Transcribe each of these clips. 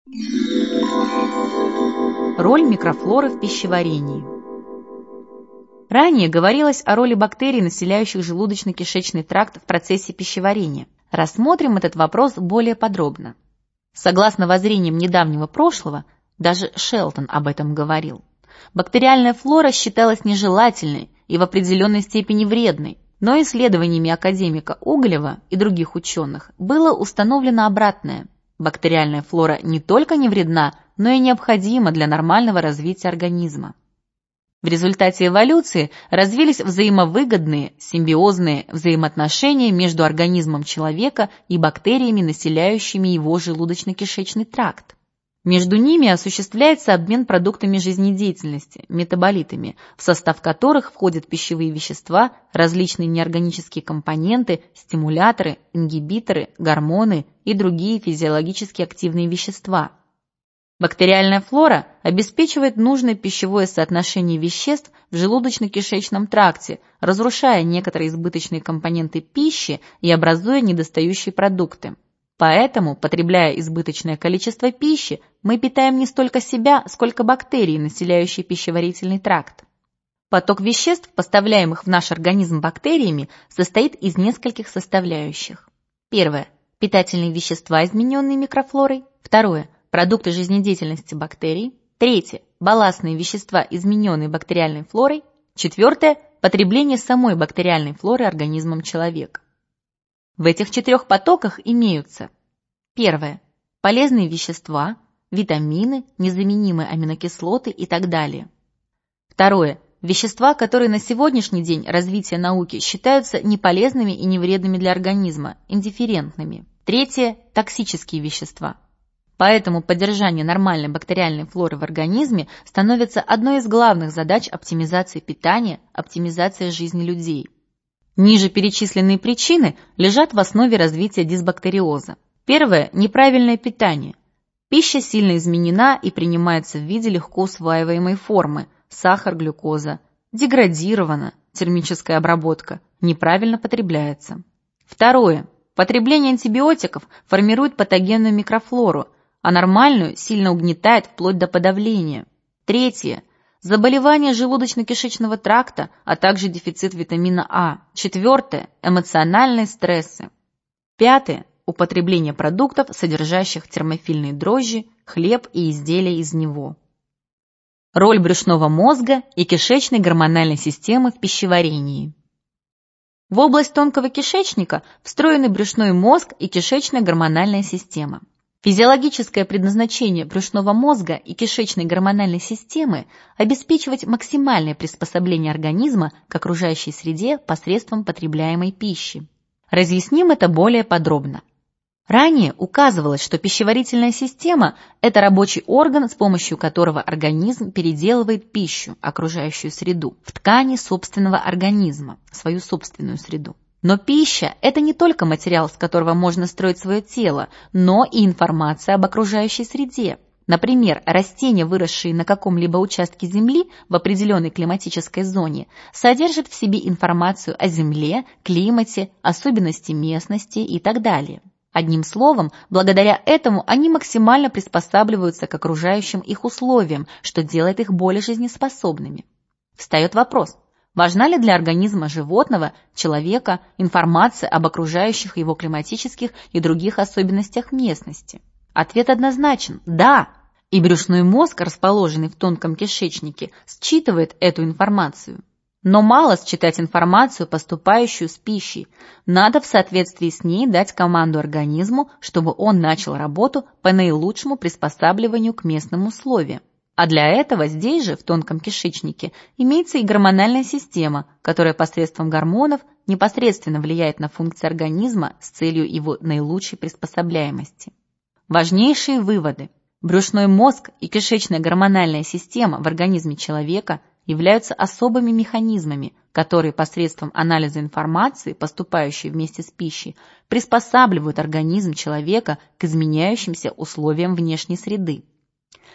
Роль микрофлоры в пищеварении. Ранее говорилось о роли бактерий, населяющих желудочно-кишечный тракт в процессе пищеварения. Рассмотрим этот вопрос более подробно. Согласно воззрениям недавнего прошлого, даже Шелтон об этом говорил, бактериальная флора считалась нежелательной и в определенной степени вредной, но исследованиями академика Углева и других ученых было установлено обратное. Бактериальная флора не только не вредна, но и необходима для нормального развития организма. В результате эволюции развились взаимовыгодные, симбиозные взаимоотношения между организмом человека и бактериями, населяющими его желудочно-кишечный тракт. Между ними осуществляется обмен продуктами жизнедеятельности, метаболитами, в состав которых входят пищевые вещества, различные неорганические компоненты, стимуляторы, ингибиторы, гормоны и другие физиологически активные вещества. Бактериальная флора обеспечивает нужное пищевое соотношение веществ в желудочно-кишечном тракте, разрушая некоторые избыточные компоненты пищи и образуя недостающие продукты. Поэтому, потребляя избыточное количество пищи, мы питаем не столько себя, сколько бактерии, населяющие пищеварительный тракт. Поток веществ, поставляемых в наш организм бактериями, состоит из нескольких составляющих. Первое – питательные вещества, измененные микрофлорой. Второе – продукты жизнедеятельности бактерий. Третье – балластные вещества, измененные бактериальной флорой. Четвертое – потребление самой бактериальной флоры организмом человека. В этих 4 потоках имеются: первое – полезные вещества, витамины, незаменимые аминокислоты и так далее. Второе – вещества, которые на сегодняшний день развития науки считаются неполезными и невредными для организма, индифферентными. Третье – токсические вещества. Поэтому поддержание нормальной бактериальной флоры в организме становится одной из главных задач оптимизации питания, оптимизации жизни людей. Ниже перечисленные причины лежат в основе развития дисбактериоза. Первое – неправильное питание. Пища сильно изменена и принимается в виде легко усваиваемой формы – сахар, глюкоза. Деградирована, термическая обработка, неправильно потребляется. Второе – потребление антибиотиков формирует патогенную микрофлору, а нормальную сильно угнетает вплоть до подавления. Третье – заболевания желудочно-кишечного тракта, а также дефицит витамина А. Четвертое – эмоциональные стрессы. Пятое – употребление продуктов, содержащих термофильные дрожжи, хлеб и изделия из него. Роль брюшного мозга и кишечной гормональной системы в пищеварении. В область тонкого кишечника встроены брюшной мозг и кишечная гормональная система. Физиологическое предназначение брюшного мозга и кишечной гормональной системы – обеспечивать максимальное приспособление организма к окружающей среде посредством потребляемой пищи. Разъясним это более подробно. Ранее указывалось, что пищеварительная система – это рабочий орган, с помощью которого организм переделывает пищу, окружающую среду, в ткани собственного организма, свою собственную среду. Но пища – это не только материал, с которого можно строить свое тело, но и информация об окружающей среде. Например, растения, выросшие на каком-либо участке Земли в определенной климатической зоне, содержат в себе информацию о Земле, климате, особенности местности и так далее. Одним словом, благодаря этому они максимально приспосабливаются к окружающим их условиям, что делает их более жизнеспособными. Встает вопрос: важна ли для организма животного, человека, информация об окружающих его климатических и других особенностях местности? Ответ однозначен – да. И брюшной мозг, расположенный в тонком кишечнике, считывает эту информацию. Но мало считать информацию, поступающую с пищей. Надо в соответствии с ней дать команду организму, чтобы он начал работу по наилучшему приспосабливанию к местным условиям. А для этого здесь же, в тонком кишечнике, имеется и гормональная система, которая посредством гормонов непосредственно влияет на функции организма с целью его наилучшей приспособляемости. Важнейшие выводы. Брюшной мозг и кишечная гормональная система в организме человека являются особыми механизмами, которые посредством анализа информации, поступающей вместе с пищей, приспосабливают организм человека к изменяющимся условиям внешней среды.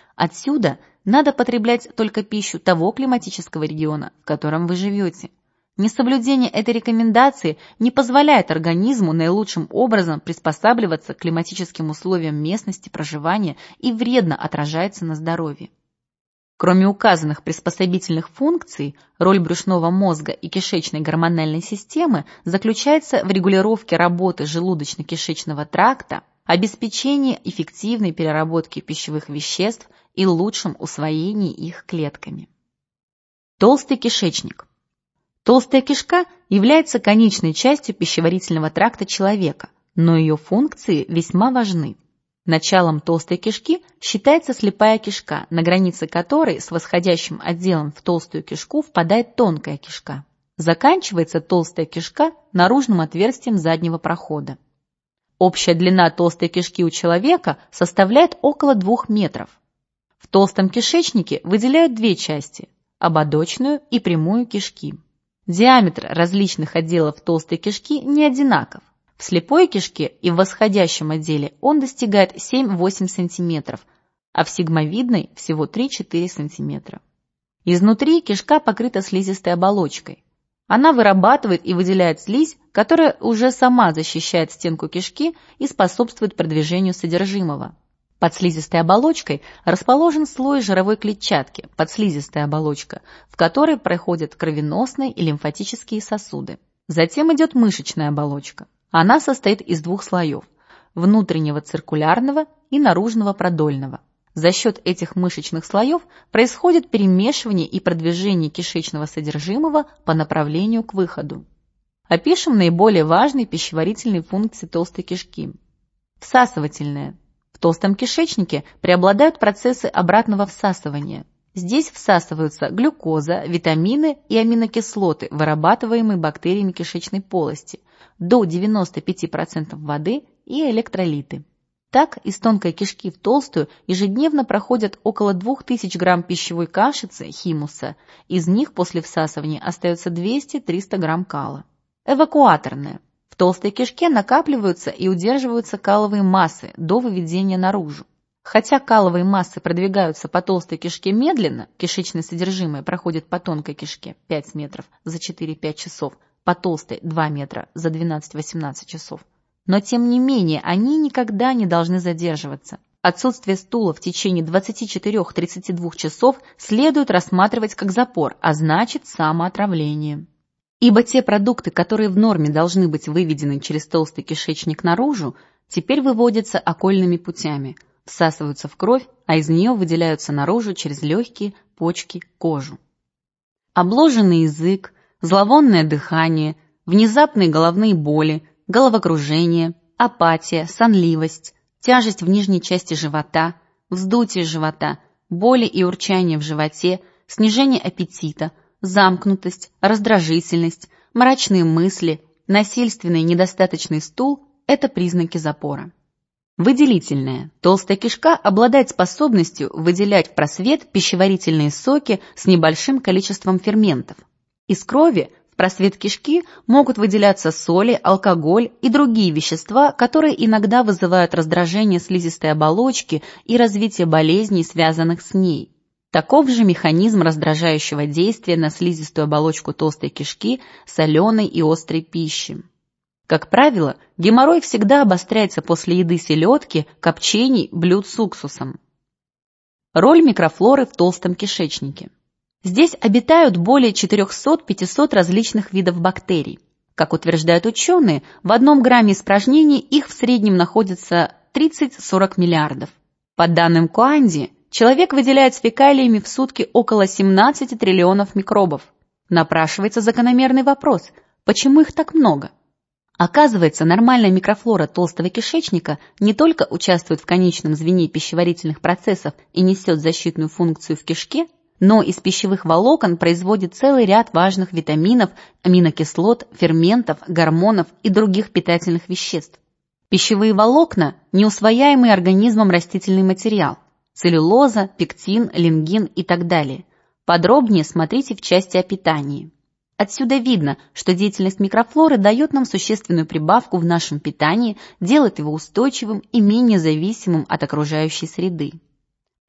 Отсюда надо потреблять только пищу того климатического региона, в котором вы живете. Несоблюдение этой рекомендации не позволяет организму наилучшим образом приспосабливаться к климатическим условиям местности проживания и вредно отражается на здоровье. Кроме указанных приспособительных функций, роль брюшного мозга и кишечной гормональной системы заключается в регулировке работы желудочно-кишечного тракта, обеспечении эффективной переработки пищевых веществ и лучшем усвоении их клетками. Толстый кишечник. Толстая кишка является конечной частью пищеварительного тракта человека, но ее функции весьма важны. Началом толстой кишки считается слепая кишка, на границе которой с восходящим отделом в толстую кишку впадает тонкая кишка. Заканчивается толстая кишка наружным отверстием заднего прохода. Общая длина толстой кишки у человека составляет около 2 метров. В толстом кишечнике выделяют две части – ободочную и прямую кишки. Диаметр различных отделов толстой кишки не одинаков. В слепой кишке и в восходящем отделе он достигает 7-8 см, а в сигмовидной всего 3-4 см. Изнутри кишка покрыта слизистой оболочкой. Она вырабатывает и выделяет слизь, которая уже сама защищает стенку кишки и способствует продвижению содержимого. Под слизистой оболочкой расположен слой жировой клетчатки, подслизистая оболочка, в которой проходят кровеносные и лимфатические сосуды. Затем идет мышечная оболочка. Она состоит из 2 слоев – внутреннего циркулярного и наружного продольного. За счет этих мышечных слоев происходит перемешивание и продвижение кишечного содержимого по направлению к выходу. Опишем наиболее важные пищеварительные функции толстой кишки. Всасывательная. В толстом кишечнике преобладают процессы обратного всасывания. Здесь всасываются глюкоза, витамины и аминокислоты, вырабатываемые бактериями кишечной полости, до 95% воды и электролиты. Так, из тонкой кишки в толстую ежедневно проходят около 2000 грамм пищевой кашицы, химуса, из них после всасывания остается 200-300 грамм кала. Эвакуаторная. В толстой кишке накапливаются и удерживаются каловые массы до выведения наружу. Хотя каловые массы продвигаются по толстой кишке медленно, кишечное содержимое проходит по тонкой кишке 5 метров за 4-5 часов, по толстой 2 метра за 12-18 часов. Но тем не менее они никогда не должны задерживаться. Отсутствие стула в течение 24-32 часов следует рассматривать как запор, а значит самоотравление. Ибо те продукты, которые в норме должны быть выведены через толстый кишечник наружу, теперь выводятся окольными путями, всасываются в кровь, а из нее выделяются наружу через легкие, почки, кожу. Обложенный язык, зловонное дыхание, внезапные головные боли, головокружение, апатия, сонливость, тяжесть в нижней части живота, вздутие живота, боли и урчание в животе, снижение аппетита, замкнутость, раздражительность, мрачные мысли, насильственный недостаточный стул – это признаки запора. Выделительная. Толстая кишка обладает способностью выделять в просвет пищеварительные соки с небольшим количеством ферментов. Из крови в просвет кишки могут выделяться соли, алкоголь и другие вещества, которые иногда вызывают раздражение слизистой оболочки и развитие болезней, связанных с ней. Таков же механизм раздражающего действия на слизистую оболочку толстой кишки соленой и острой пищи. Как правило, геморрой всегда обостряется после еды селедки, копчений, блюд с уксусом. Роль микрофлоры в толстом кишечнике. Здесь обитают более 400-500 различных видов бактерий. Как утверждают ученые, в 1 грамме испражнений их в среднем находится 30-40 миллиардов. По данным Куанди, человек выделяет с фекалиями в сутки около 17 триллионов микробов. Напрашивается закономерный вопрос – почему их так много? Оказывается, нормальная микрофлора толстого кишечника не только участвует в конечном звене пищеварительных процессов и несет защитную функцию в кишке, но из пищевых волокон производит целый ряд важных витаминов, аминокислот, ферментов, гормонов и других питательных веществ. Пищевые волокна – неусвояемый организмом растительный материал – целлюлоза, пектин, лингин и так далее. Подробнее смотрите в части о питании. Отсюда видно, что деятельность микрофлоры дает нам существенную прибавку в нашем питании, делает его устойчивым и менее зависимым от окружающей среды.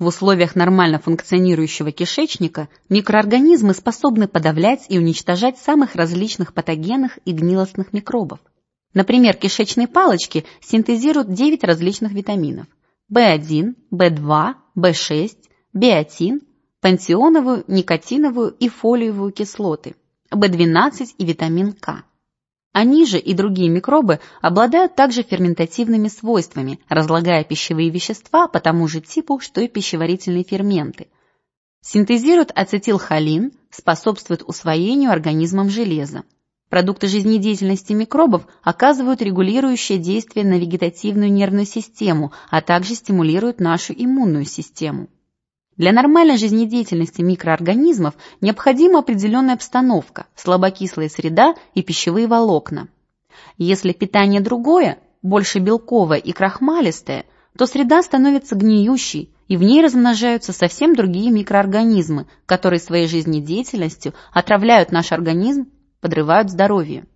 В условиях нормально функционирующего кишечника микроорганизмы способны подавлять и уничтожать самых различных патогенных и гнилостных микробов. Например, кишечные палочки синтезируют 9 различных витаминов: В1, В2, В6, биотин, пантеоновую, никотиновую и фолиевую кислоты, В12 и витамин К. Они же и другие микробы обладают также ферментативными свойствами, разлагая пищевые вещества по тому же типу, что и пищеварительные ферменты. Синтезируют ацетилхолин, способствуют усвоению организмом железа. Продукты жизнедеятельности микробов оказывают регулирующее действие на вегетативную нервную систему, а также стимулируют нашу иммунную систему. Для нормальной жизнедеятельности микроорганизмов необходима определенная обстановка, слабокислая среда и пищевые волокна. Если питание другое, больше белковое и крахмалистое, то среда становится гниющей, и в ней размножаются совсем другие микроорганизмы, которые своей жизнедеятельностью отравляют наш организм, подрывают здоровье.